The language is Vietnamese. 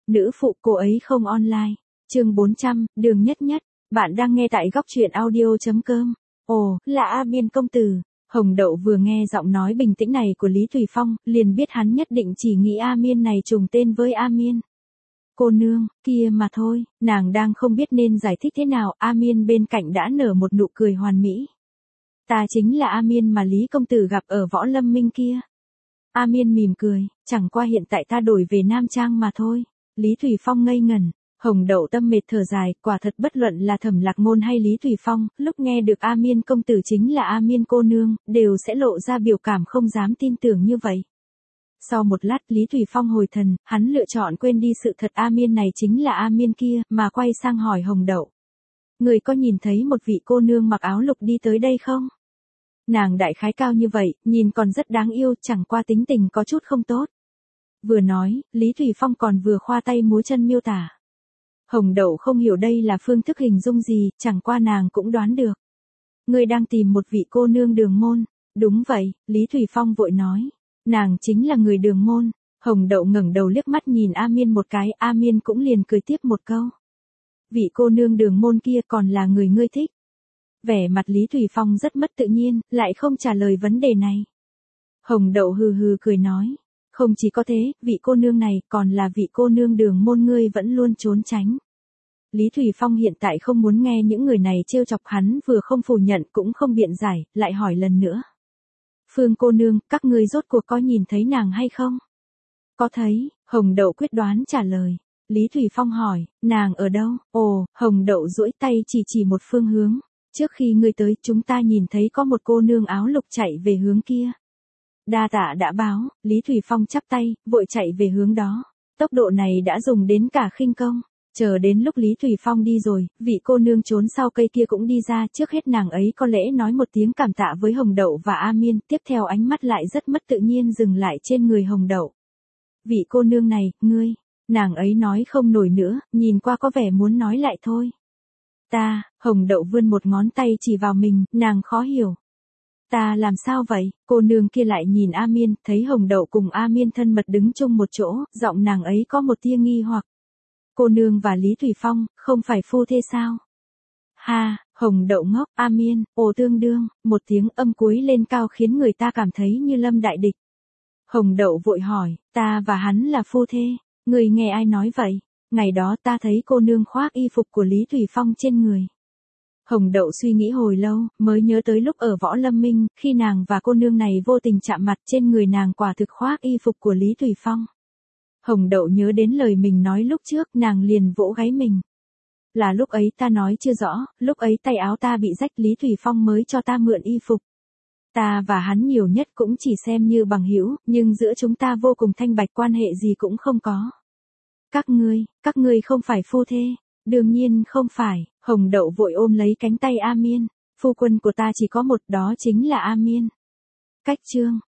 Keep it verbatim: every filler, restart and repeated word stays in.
Nữ phụ cô ấy không online. Chương bốn trăm, Đường Nhất Nhất. Bạn đang nghe tại góc truyện audio chấm com. Ồ, là A Miên công tử. Hồng Đậu vừa nghe giọng nói bình tĩnh này của Lý Thủy Phong, liền biết hắn nhất định chỉ nghĩ A Miên này trùng tên với A Miên. Cô nương, kia mà thôi, nàng đang không biết nên giải thích thế nào, A Miên bên cạnh đã nở một nụ cười hoàn mỹ. Ta chính là A Miên mà Lý công tử gặp ở Võ Lâm Minh kia. A Miên mỉm cười, chẳng qua hiện tại ta đổi về Nam Trang mà thôi. Lý Thủy Phong ngây ngẩn. Hồng Đậu tâm mệt thở dài, quả thật bất luận là Thẩm Lạc Ngôn hay Lý Thủy Phong, lúc nghe được A Miên công tử chính là A Miên cô nương, đều sẽ lộ ra biểu cảm không dám tin tưởng như vậy. Sau một lát Lý Thủy Phong hồi thần, hắn lựa chọn quên đi sự thật A Miên này chính là A Miên kia, mà quay sang hỏi Hồng Đậu. Người có nhìn thấy một vị cô nương mặc áo lục đi tới đây không? Nàng đại khái cao như vậy, nhìn còn rất đáng yêu, chẳng qua tính tình có chút không tốt. Vừa nói, Lý Thủy Phong còn vừa khoa tay múa chân miêu tả. Hồng Đậu không hiểu đây là phương thức hình dung gì, chẳng qua nàng cũng đoán được. Người đang tìm một vị cô nương Đường môn. Đúng vậy, Lý Thủy Phong vội nói. Nàng chính là người Đường môn. Hồng Đậu ngẩng đầu liếc mắt nhìn A Miên một cái, A Miên cũng liền cười tiếp một câu. Vị cô nương Đường môn kia còn là người ngươi thích. Vẻ mặt Lý Thủy Phong rất mất tự nhiên, lại không trả lời vấn đề này. Hồng Đậu hừ hừ cười nói. Không chỉ có thế, vị cô nương này còn là vị cô nương Đường môn ngươi vẫn luôn trốn tránh. Lý Thủy Phong hiện tại không muốn nghe những người này trêu chọc hắn, vừa không phủ nhận cũng không biện giải, lại hỏi lần nữa. Phương cô nương, các ngươi rốt cuộc có nhìn thấy nàng hay không? Có thấy, Hồng Đậu quyết đoán trả lời. Lý Thủy Phong hỏi, nàng ở đâu? Ồ, Hồng Đậu duỗi tay chỉ chỉ một phương hướng. Trước khi ngươi tới, chúng ta nhìn thấy có một cô nương áo lục chạy về hướng kia. Đa tạ đã báo, Lý Thủy Phong chắp tay, vội chạy về hướng đó. Tốc độ này đã dùng đến cả khinh công. Chờ đến lúc Lý Thủy Phong đi rồi, vị cô nương trốn sau cây kia cũng đi ra, trước hết nàng ấy có lẽ nói một tiếng cảm tạ với Hồng Đậu và A Miên, tiếp theo ánh mắt lại rất mất tự nhiên dừng lại trên người Hồng Đậu. Vị cô nương này, ngươi, nàng ấy nói không nổi nữa, nhìn qua có vẻ muốn nói lại thôi. Ta, Hồng Đậu vươn một ngón tay chỉ vào mình, nàng khó hiểu. Ta làm sao vậy? Cô nương kia lại nhìn A Miên, thấy Hồng Đậu cùng A Miên thân mật đứng chung một chỗ, giọng nàng ấy có một tia nghi hoặc. Cô nương và Lý Thủy Phong, không phải phu thê sao? Ha, Hồng Đậu ngốc, A Miên, ồ tương đương, một tiếng âm cuối lên cao khiến người ta cảm thấy như lâm đại địch. Hồng Đậu vội hỏi, ta và hắn là phu thê, người nghe ai nói vậy? Ngày đó ta thấy cô nương khoác y phục của Lý Thủy Phong trên người. Hồng Đậu suy nghĩ hồi lâu, mới nhớ tới lúc ở Võ Lâm Minh, khi nàng và cô nương này vô tình chạm mặt, trên người nàng quả thực khoác y phục của Lý Thủy Phong. Hồng Đậu nhớ đến lời mình nói lúc trước, nàng liền vỗ gáy mình. Là lúc ấy ta nói chưa rõ, lúc ấy tay áo ta bị rách, Lý Thủy Phong mới cho ta mượn y phục. Ta và hắn nhiều nhất cũng chỉ xem như bằng hữu, nhưng giữa chúng ta vô cùng thanh bạch, quan hệ gì cũng không có. Các ngươi, các ngươi không phải phu thê. Đương nhiên không phải, Hồng Đậu vội ôm lấy cánh tay A Miên. Phu quân của ta chỉ có một, đó chính là A Miên. Cách chương.